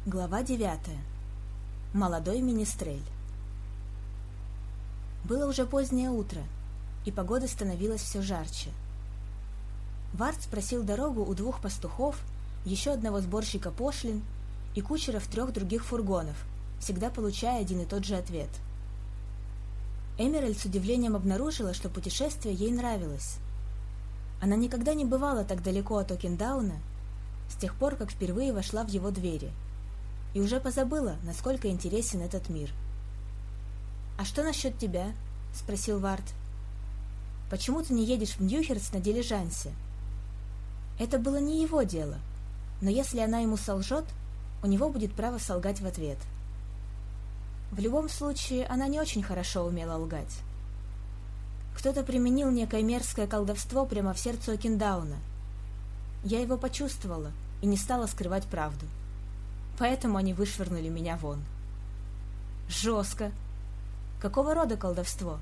Глава 9. Молодой министрель. Было уже позднее утро, и погода становилась все жарче. Вард спросил дорогу у 2 пастухов, еще одного сборщика пошлин и кучеров 3 других фургонов, всегда получая один и тот же ответ. Эмеральд с удивлением обнаружила, что путешествие ей нравилось. Она никогда не бывала так далеко от Окендауна с тех пор, как впервые вошла в его двери, и уже позабыла, насколько интересен этот мир. «А что насчет тебя?» — спросил Вард. «Почему ты не едешь в Ньюхерст на дилижансе?» Это было не его дело, но если она ему солжет, у него будет право солгать в ответ. В любом случае, она не очень хорошо умела лгать. Кто-то применил некое мерзкое колдовство прямо в сердце Окендауна. Я его почувствовала и не стала скрывать правду. Поэтому они вышвырнули меня вон. Жестко. Какого рода колдовство?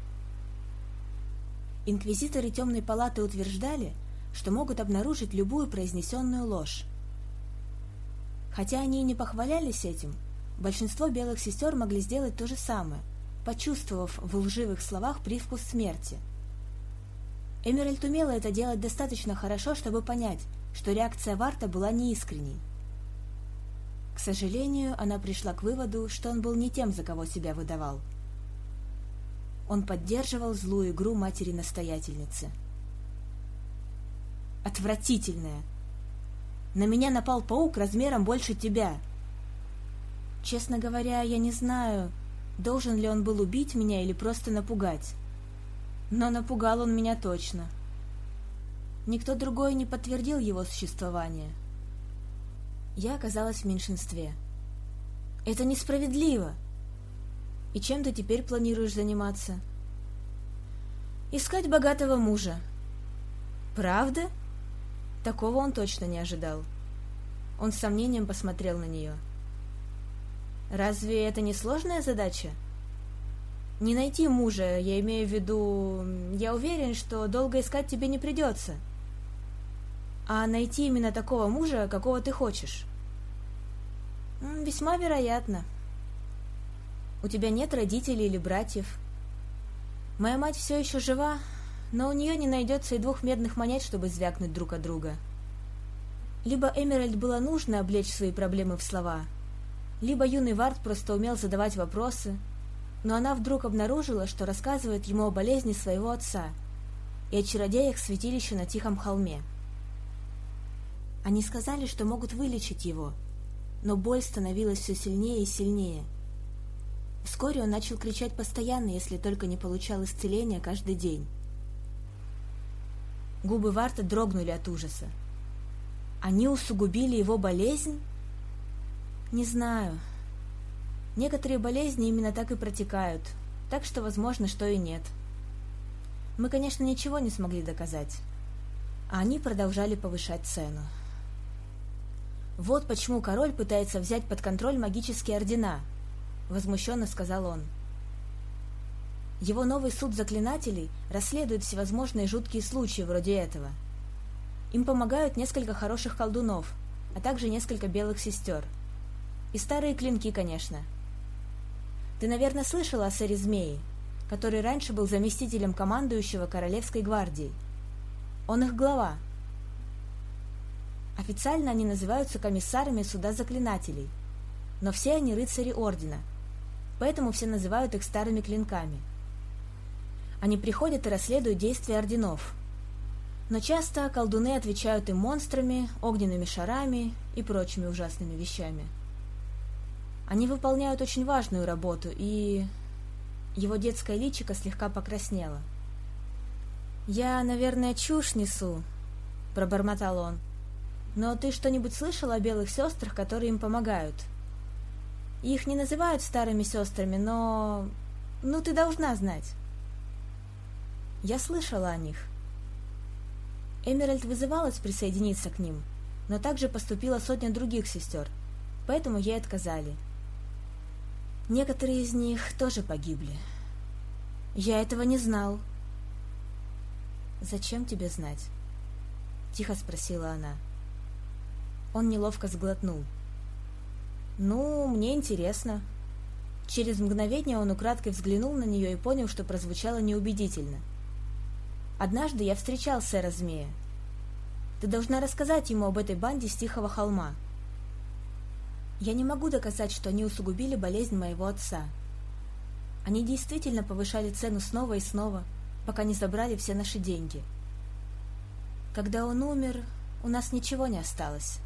Инквизиторы Темной палаты утверждали, что могут обнаружить любую произнесенную ложь. Хотя они и не похвалялись этим, большинство белых сестер могли сделать то же самое, почувствовав в лживых словах привкус смерти. Эмеральд умела это делать достаточно хорошо, чтобы понять, что реакция Варта была неискренней. К сожалению, она пришла к выводу, что он был не тем, за кого себя выдавал. Он поддерживал злую игру матери-настоятельницы. «Отвратительная! На меня напал паук размером больше тебя. Честно говоря, я не знаю, должен ли он был убить меня или просто напугать. Но напугал он меня точно. Никто другой не подтвердил его существование. Я оказалась в меньшинстве. Это несправедливо. И чем ты теперь планируешь заниматься? Искать богатого мужа. Правда? Такого он точно не ожидал. Он с сомнением посмотрел на нее. Разве это не сложная задача? Не найти мужа, я имею в виду... Я уверен, что долго искать тебе не придется. А найти именно такого мужа, какого ты хочешь? Весьма вероятно. У тебя нет родителей или братьев. Моя мать все еще жива, но у нее не найдется и 2 медных монет, чтобы звякнуть друг от друга. Либо Эмеральд было нужно облечь свои проблемы в слова, либо юный Вард просто умел задавать вопросы, но она вдруг обнаружила, что рассказывает ему о болезни своего отца и о чародеях святилища на Тихом холме. Они сказали, что могут вылечить его, но боль становилась все сильнее и сильнее. Вскоре он начал кричать постоянно, если только не получал исцеления каждый день. Губы Варта дрогнули от ужаса. Они усугубили его болезнь? Не знаю. Некоторые болезни именно так и протекают, так что возможно, что и нет. Мы, конечно, ничего не смогли доказать, а они продолжали повышать цену. «Вот почему король пытается взять под контроль магические ордена», — возмущенно сказал он. «Его новый суд заклинателей расследует всевозможные жуткие случаи вроде этого. Им помогают несколько хороших колдунов, а также несколько белых сестер. И старые клинки, конечно. Ты, наверное, слышала о сэре Змее, который раньше был заместителем командующего Королевской гвардией. Он их глава. Официально они называются комиссарами суда заклинателей, но все они рыцари ордена, поэтому все называют их старыми клинками. Они приходят и расследуют действия орденов, но часто колдуны отвечают им монстрами, огненными шарами и прочими ужасными вещами. Они выполняют очень важную работу, и... Его детское личико слегка покраснело. «Я, наверное, чушь несу», — пробормотал он. «Но ты что-нибудь слышал о белых сестрах, которые им помогают? Их не называют старыми сестрами, но... Ну, ты должна знать». Я слышала о них. Эмеральд вызывалась присоединиться к ним, но также поступила 100 других сестер, поэтому ей отказали. Некоторые из них тоже погибли. Я этого не знал. «Зачем тебе знать?» — тихо спросила она. Он неловко сглотнул. «Ну, мне интересно». Через мгновение он украдкой взглянул на нее и понял, что прозвучало неубедительно. «Однажды я встречал сэра Змея. Ты должна рассказать ему об этой банде с Тихого холма». «Я не могу доказать, что они усугубили болезнь моего отца. Они действительно повышали цену снова и снова, пока не забрали все наши деньги. Когда он умер, у нас ничего не осталось.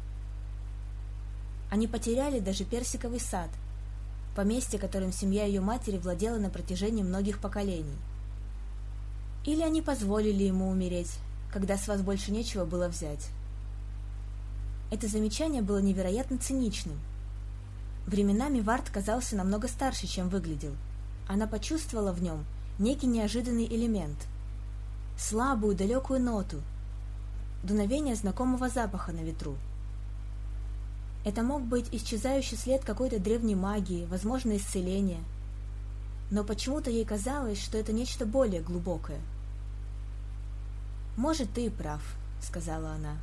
Они потеряли даже персиковый сад, поместье, которым семья ее матери владела на протяжении многих поколений. Или они позволили ему умереть, когда с вас больше нечего было взять». Это замечание было невероятно циничным. Временами Вард казался намного старше, чем выглядел. Она почувствовала в нем некий неожиданный элемент, слабую, далекую ноту, дуновение знакомого запаха на ветру. Это мог быть исчезающий след какой-то древней магии, возможно, исцеление. Но почему-то ей казалось, что это нечто более глубокое. «Может, ты и прав», — сказала она.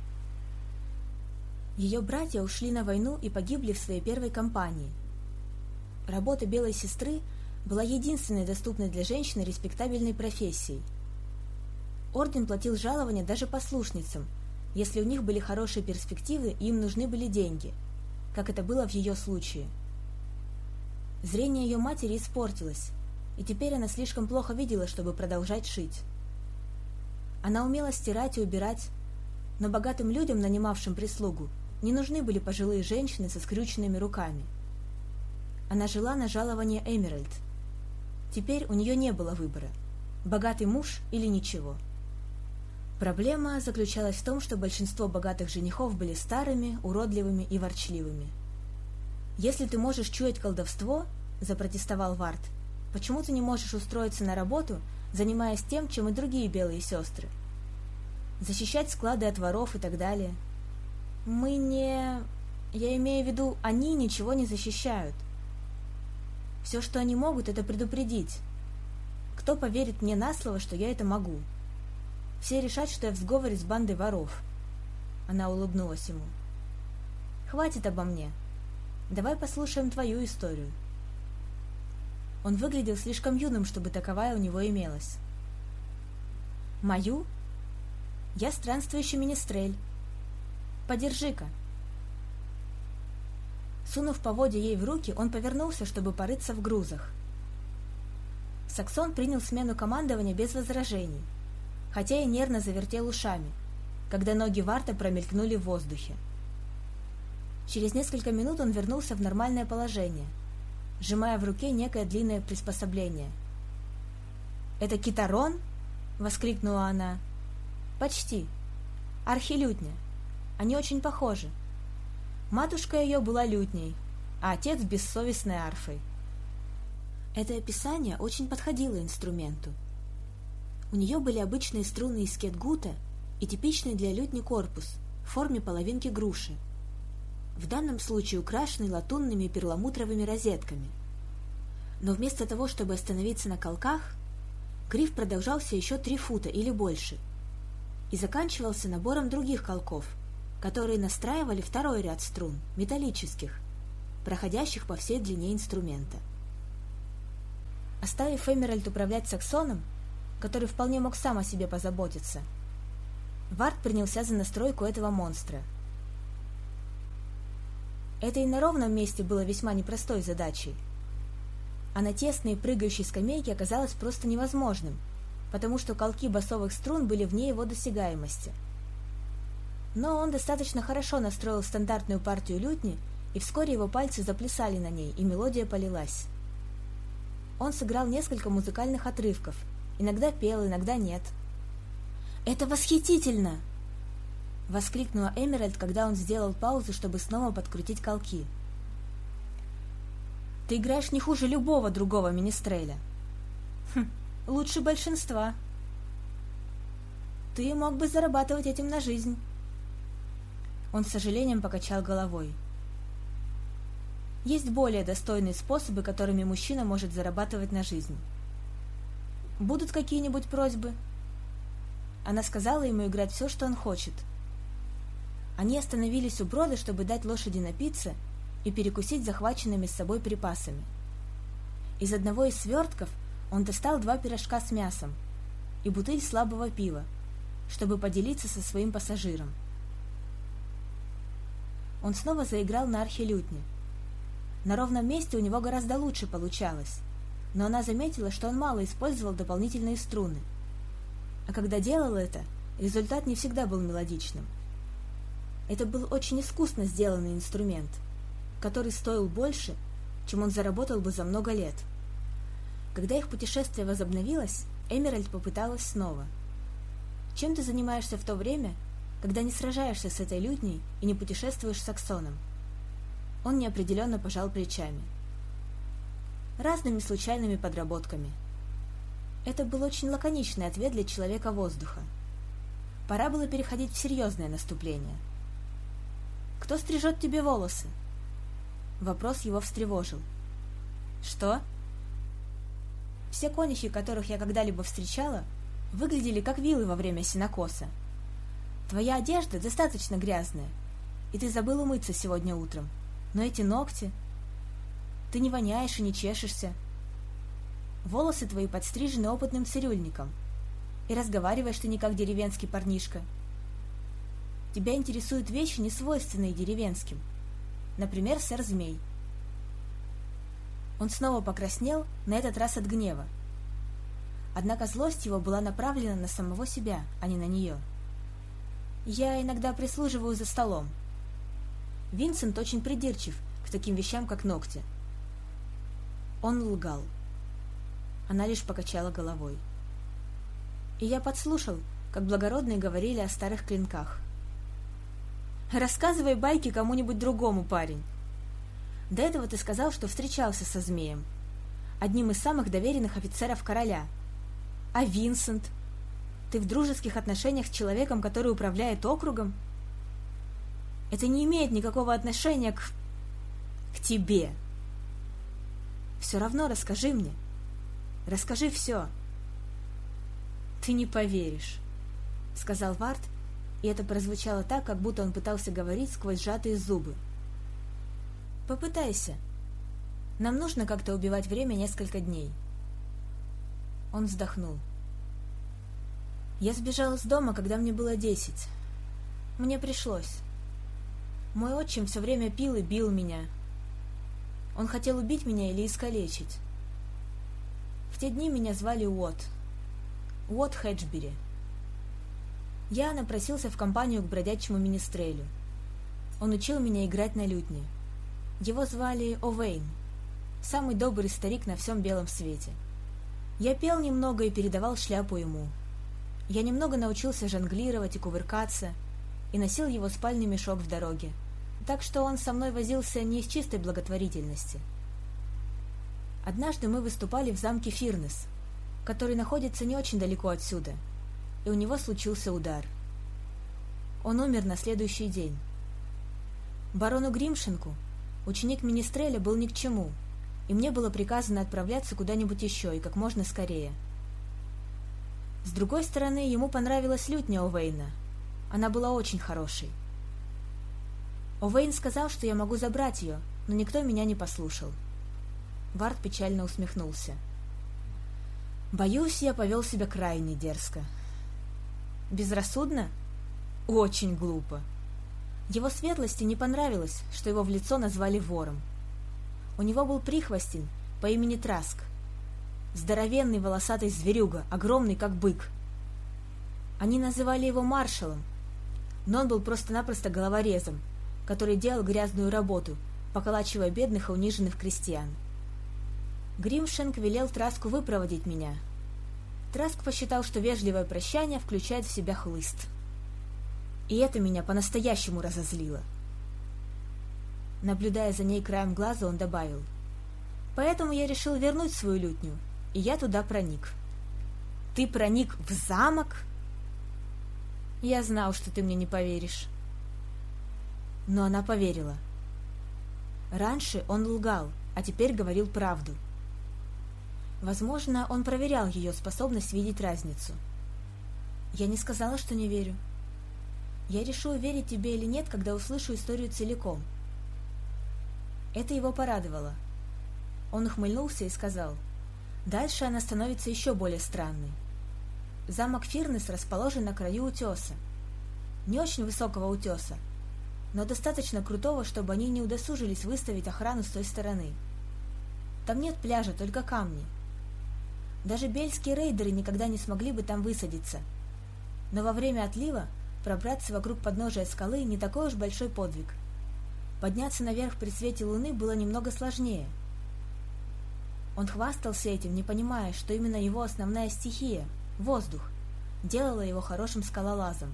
Ее братья ушли на войну и погибли в своей первой кампании. Работа белой сестры была единственной доступной для женщины респектабельной профессией. Орден платил жалования даже послушницам, если у них были хорошие перспективы и им нужны были деньги, как это было в ее случае. Зрение ее матери испортилось, и теперь она слишком плохо видела, чтобы продолжать шить. Она умела стирать и убирать, но богатым людям, нанимавшим прислугу, не нужны были пожилые женщины со скрюченными руками. Она жила на жалование Эмеральд. Теперь у нее не было выбора – богатый муж или ничего. Проблема заключалась в том, что большинство богатых женихов были старыми, уродливыми и ворчливыми. «Если ты можешь чуять колдовство, – запротестовал Вард, – почему ты не можешь устроиться на работу, занимаясь тем, чем и другие белые сестры? Защищать склады от воров и так далее. Мы не... Я имею в виду, они ничего не защищают. Все, что они могут, это предупредить. Кто поверит мне на слово, что я это могу? Все решат, что я в сговоре с бандой воров». Она улыбнулась ему. «Хватит обо мне. Давай послушаем твою историю». Он выглядел слишком юным, чтобы таковая у него имелась. «Мою? Я странствующий министрель. Подержи-ка». Сунув поводья ей в руки, он повернулся, чтобы порыться в грузах. Саксон принял смену командования без возражений, хотя и нервно завертел ушами, когда ноги Варта промелькнули в воздухе. Через несколько минут он вернулся в нормальное положение, сжимая в руке некое длинное приспособление. «Это китарон?» — воскликнула она. «Почти. Архилютня. Они очень похожи. Матушка ее была лютней, а отец — бессовестной арфой». Это описание очень подходило инструменту. У нее были обычные струны из кетгута и типичный для лютни корпус в форме половинки груши, в данном случае украшенный латунными и перламутровыми розетками. Но вместо того, чтобы остановиться на колках, гриф продолжался еще 3 фута или больше и заканчивался набором других колков, которые настраивали второй ряд струн, металлических, проходящих по всей длине инструмента. Оставив Эмеральд управлять саксоном, который вполне мог сам о себе позаботиться, Вард принялся за настройку этого монстра. Это и на ровном месте было весьма непростой задачей, а на тесной прыгающей скамейке оказалось просто невозможным, потому что колки басовых струн были вне его досягаемости. Но он достаточно хорошо настроил стандартную партию лютни, и вскоре его пальцы заплясали на ней, и мелодия полилась. Он сыграл несколько музыкальных отрывков, иногда пел, иногда нет. «Это восхитительно!» — воскликнула Эмеральд, когда он сделал паузу, чтобы снова подкрутить колки. «Ты играешь не хуже любого другого министреля». «Хм, лучше большинства». «Ты мог бы зарабатывать этим на жизнь». Он с сожалением покачал головой. «Есть более достойные способы, которыми мужчина может зарабатывать на жизнь. Будут какие-нибудь просьбы?» Она сказала ему играть все, что он хочет. Они остановились у брода, чтобы дать лошади напиться, и перекусить захваченными с собой припасами. Из одного из свертков он достал 2 пирожка с мясом и бутыль слабого пива, чтобы поделиться со своим пассажиром. Он снова заиграл на архилютне. На ровном месте у него гораздо лучше получалось, но она заметила, что он мало использовал дополнительные струны. А когда делал это, результат не всегда был мелодичным. Это был очень искусно сделанный инструмент, который стоил больше, чем он заработал бы за много лет. Когда их путешествие возобновилось, Эмеральд попыталась снова. «Чем ты занимаешься в то время, когда не сражаешься с этой лютней и не путешествуешь с Аксоном?» Он неопределенно пожал плечами. «Разными случайными подработками». Это был очень лаконичный ответ для человека воздуха. Пора было переходить в серьезное наступление. «Кто стрижет тебе волосы?» Вопрос его встревожил. «Что?» «Все конюхи, которых я когда-либо встречала, выглядели как вилы во время сенокоса. Твоя одежда достаточно грязная, и ты забыл умыться сегодня утром. Но эти ногти... Ты не воняешь и не чешешься. Волосы твои подстрижены опытным цирюльником, и разговариваешь ты не как деревенский парнишка. Тебя интересуют вещи, не свойственные деревенским. Например, сэр Змей». Он снова покраснел, на этот раз от гнева. Однако злость его была направлена на самого себя, а не на нее. «Я иногда прислуживаю за столом. Винсент очень придирчив к таким вещам, как ногти». Он лгал. Она лишь покачала головой. «И я подслушал, как благородные говорили о старых клинках». «Рассказывай байки кому-нибудь другому, парень. До этого ты сказал, что встречался со Змеем, одним из самых доверенных офицеров короля. А Винсент? Ты в дружеских отношениях с человеком, который управляет округом? Это не имеет никакого отношения к тебе. Все равно расскажи мне. Расскажи все». «Ты не поверишь», — сказал Вард, и это прозвучало так, как будто он пытался говорить сквозь сжатые зубы. «Попытайся. Нам нужно как-то убивать время несколько дней». Он вздохнул. «Я сбежал из дома, когда мне было 10. Мне пришлось. Мой отчим все время пил и бил меня. Он хотел убить меня или искалечить. В те дни меня звали Уотт Хеджбери. Я напросился в компанию к бродячему министрелю. Он учил меня играть на лютне. Его звали О'Вейн, самый добрый старик на всем белом свете. Я пел немного и передавал шляпу ему. Я немного научился жонглировать и кувыркаться, и носил его спальный мешок в дороге, так что он со мной возился не из чистой благотворительности. Однажды мы выступали в замке Фирнес, который находится не очень далеко отсюда, и у него случился удар. Он умер на следующий день. Барону Гримшенку ученик Министреля был ни к чему, и мне было приказано отправляться куда-нибудь еще и как можно скорее. С другой стороны, ему понравилась лютня О'Вейна. Она была очень хорошей. О'Вейн сказал, что я могу забрать ее, но никто меня не послушал. Вард печально усмехнулся. «Боюсь, я повел себя крайне дерзко». «Безрассудно? Очень глупо». Его светлости не понравилось, что его в лицо назвали вором. У него был прихвостень по имени Траск. Здоровенный волосатый зверюга, огромный как бык. Они называли его маршалом, но он был просто-напросто головорезом, который делал грязную работу, поколачивая бедных и униженных крестьян. Гримшенк велел Траску выпроводить меня. Траск посчитал, что вежливое прощание включает в себя хлыст. И это меня по-настоящему разозлило. Наблюдая за ней краем глаза, он добавил: «Поэтому я решил вернуть свою лютню, и я туда проник». «Ты проник в замок?» «Я знал, что ты мне не поверишь». Но она поверила. Раньше он лгал, а теперь говорил правду. Возможно, он проверял ее способность видеть разницу. «Я не сказала, что не верю. Я решу, верить тебе или нет, когда услышу историю целиком». Это его порадовало. Он ухмыльнулся и сказал: «Дальше она становится еще более странной. Замок Фирнес расположен на краю утеса. Не очень высокого утеса, но достаточно крутого, чтобы они не удосужились выставить охрану с той стороны. Там нет пляжа, только камни. Даже бельские рейдеры никогда не смогли бы там высадиться. Но во время отлива пробраться вокруг подножия скалы не такой уж большой подвиг. Подняться наверх при свете луны было немного сложнее». Он хвастался этим, не понимая, что именно его основная стихия — воздух — делала его хорошим скалолазом.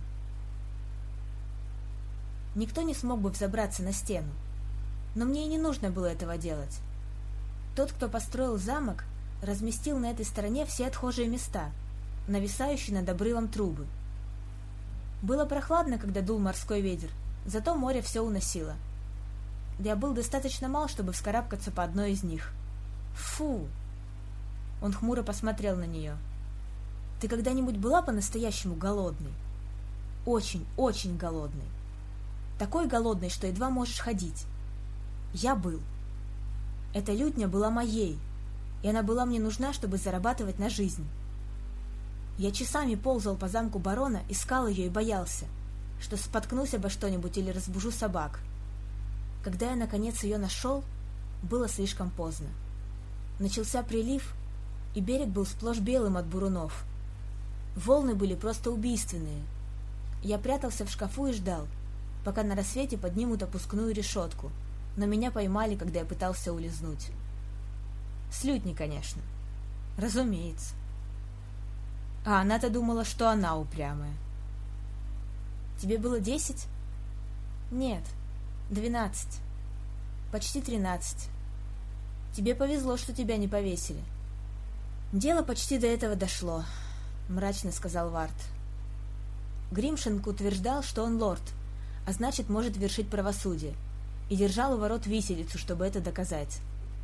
Никто не смог бы взобраться на стену, но мне и не нужно было этого делать. Тот, кто построил замок, разместил на этой стороне все отхожие места, нависающие над обрывом трубы. Было прохладно, когда дул морской ветер, зато море все уносило. Я был достаточно мал, чтобы вскарабкаться по одной из них. Фу! Он хмуро посмотрел на нее. Ты когда-нибудь была по-настоящему голодной? Очень, очень голодной. Такой голодной, что едва можешь ходить. Я был. Эта лютня была моей, и она была мне нужна, чтобы зарабатывать на жизнь. Я часами ползал по замку барона, искал ее и боялся, что споткнусь обо что-нибудь или разбужу собак. Когда я, наконец, ее нашел, было слишком поздно. Начался прилив, и берег был сплошь белым от бурунов. Волны были просто убийственные. Я прятался в шкафу и ждал, пока на рассвете поднимут опускную решетку, но меня поймали, когда я пытался улизнуть. Слютни, конечно. Разумеется. А она-то думала, что она упрямая. Тебе было 10? Нет, 12. Почти 13. Тебе повезло, что тебя не повесили. Дело почти до этого дошло, мрачно сказал Вард. Гримшинг утверждал, что он лорд, а значит, может вершить правосудие, и держал у ворот виселицу, чтобы это доказать.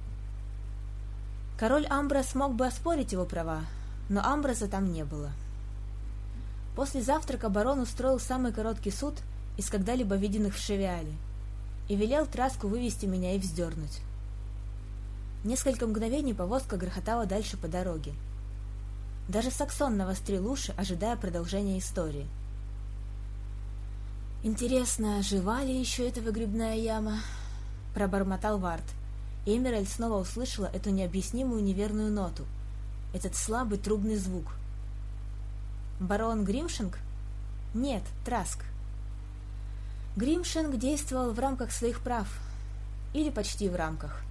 Король Амброс мог бы оспорить его права, но Амброса там не было. После завтрака барон устроил самый короткий суд из когда-либо виденных в Шевиале и велел Траску вывести меня и вздернуть. Несколько мгновений повозка грохотала дальше по дороге. Даже Саксон навострил уши, ожидая продолжения истории. «Интересно, жива ли еще эта выгребная яма?» — пробормотал Вард, и Эмеральд снова услышала эту необъяснимую неверную ноту, этот слабый трубный звук. «Барон Гримшинг?» «Нет, Траск». Гримшинг действовал в рамках своих прав, или почти в рамках.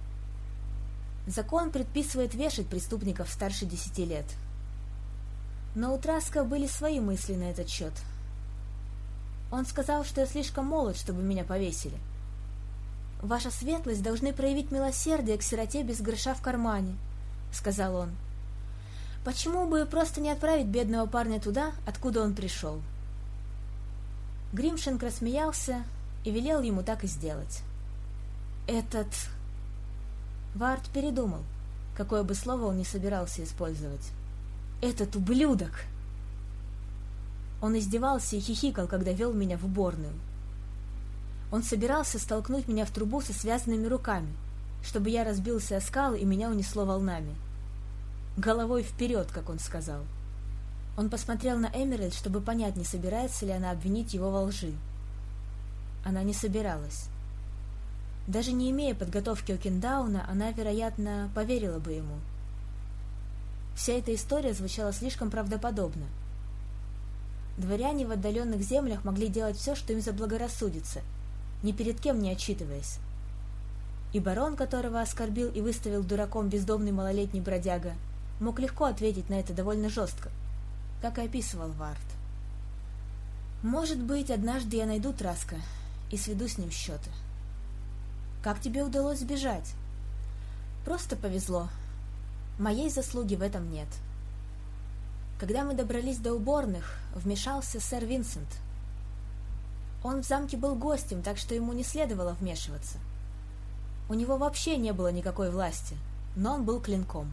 Закон предписывает вешать преступников старше 10 лет. Но у Траска были свои мысли на этот счет. Он сказал, что я слишком молод, чтобы меня повесили. «Ваша светлость должны проявить милосердие к сироте без гроша в кармане», — сказал он. «Почему бы просто не отправить бедного парня туда, откуда он пришел?» Гримшинг рассмеялся и велел ему так и сделать. «Этот...» Вард передумал, какое бы слово он ни собирался использовать. «Этот ублюдок!» Он издевался и хихикал, когда вел меня в уборную. Он собирался столкнуть меня в трубу со связанными руками, чтобы я разбился о скалы и меня унесло волнами. «Головой вперед», как он сказал. Он посмотрел на Эмеральд, чтобы понять, не собирается ли она обвинить его во лжи. Она не собиралась. Даже не имея подготовки Окендауна, она, вероятно, поверила бы ему. Вся эта история звучала слишком правдоподобно. Дворяне в отдаленных землях могли делать все, что им заблагорассудится, ни перед кем не отчитываясь. И барон, которого оскорбил и выставил дураком бездомный малолетний бродяга, мог легко ответить на это довольно жестко, как и описывал Вард. «Может быть, однажды я найду Траска и сведу с ним счеты». «Как тебе удалось сбежать?» «Просто повезло. Моей заслуги в этом нет». Когда мы добрались до уборных, вмешался сэр Винсент. Он в замке был гостем, так что ему не следовало вмешиваться. У него вообще не было никакой власти, но он был клинком.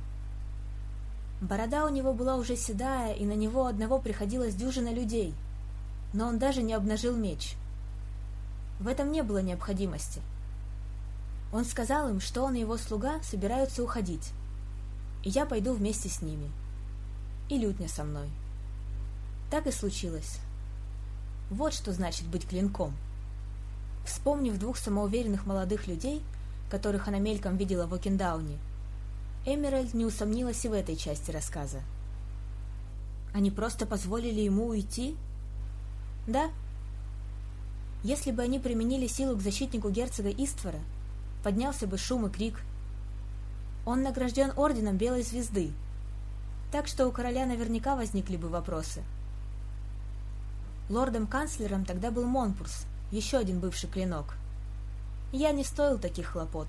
Борода у него была уже седая, и на него одного приходилось дюжина людей, но он даже не обнажил меч. В этом не было необходимости. Он сказал им, что он и его слуга собираются уходить, и я пойду вместе с ними. И лютня со мной. Так и случилось. Вот что значит быть клинком. Вспомнив двух самоуверенных молодых людей, которых она мельком видела в Окендауне, Эмеральд не усомнилась и в этой части рассказа. Они просто позволили ему уйти? Да. Если бы они применили силу к защитнику герцога Иствора, поднялся бы шум и крик. Он награжден орденом Белой Звезды, так что у короля наверняка возникли бы вопросы. Лордом-канцлером тогда был Монпурс, еще один бывший клинок. Я не стоил таких хлопот.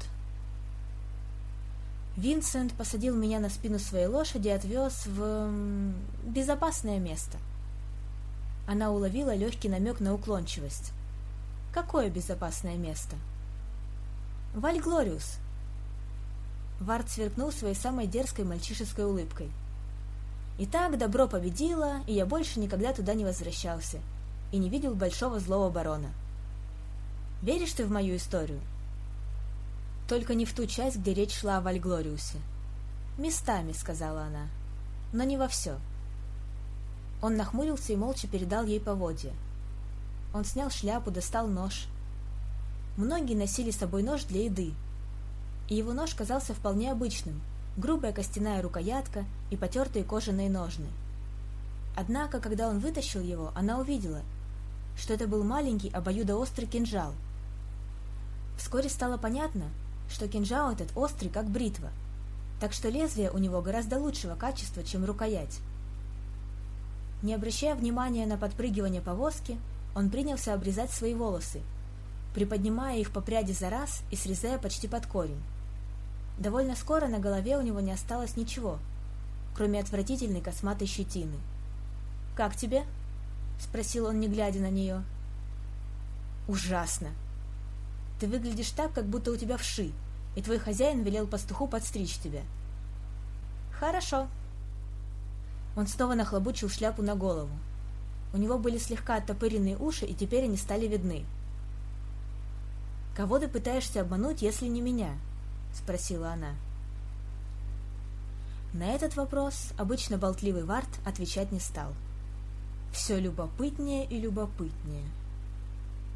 Винсент посадил меня на спину своей лошади и отвез в безопасное место. Она уловила легкий намек на уклончивость. Какое безопасное место? Вальглориус. Вард сверкнул своей самой дерзкой мальчишеской улыбкой. Итак, добро победило, и я больше никогда туда не возвращался и не видел большого злого барона. Веришь ты в мою историю? Только не в ту часть, где речь шла о Вальглориусе. Местами, сказала она, но не во все. Он нахмурился и молча передал ей поводья. Он снял шляпу, достал нож. Многие носили с собой нож для еды, и его нож казался вполне обычным, грубая костяная рукоятка и потертые кожаные ножны. Однако, когда он вытащил его, она увидела, что это был маленький обоюдоострый кинжал. Вскоре стало понятно, что кинжал этот острый, как бритва, так что лезвие у него гораздо лучшего качества, чем рукоять. Не обращая внимания на подпрыгивание повозки, он принялся обрезать свои волосы, приподнимая их по пряди за раз и срезая почти под корень. Довольно скоро на голове у него не осталось ничего, кроме отвратительной косматой щетины. «Как тебе?» — спросил он, не глядя на нее. «Ужасно! Ты выглядишь так, как будто у тебя вши, и твой хозяин велел пастуху подстричь тебя». «Хорошо». Он снова нахлобучил шляпу на голову. У него были слегка оттопыренные уши, и теперь они стали видны. «Кого ты пытаешься обмануть, если не меня?» — спросила она. На этот вопрос обычно болтливый Вард отвечать не стал. Все любопытнее и любопытнее.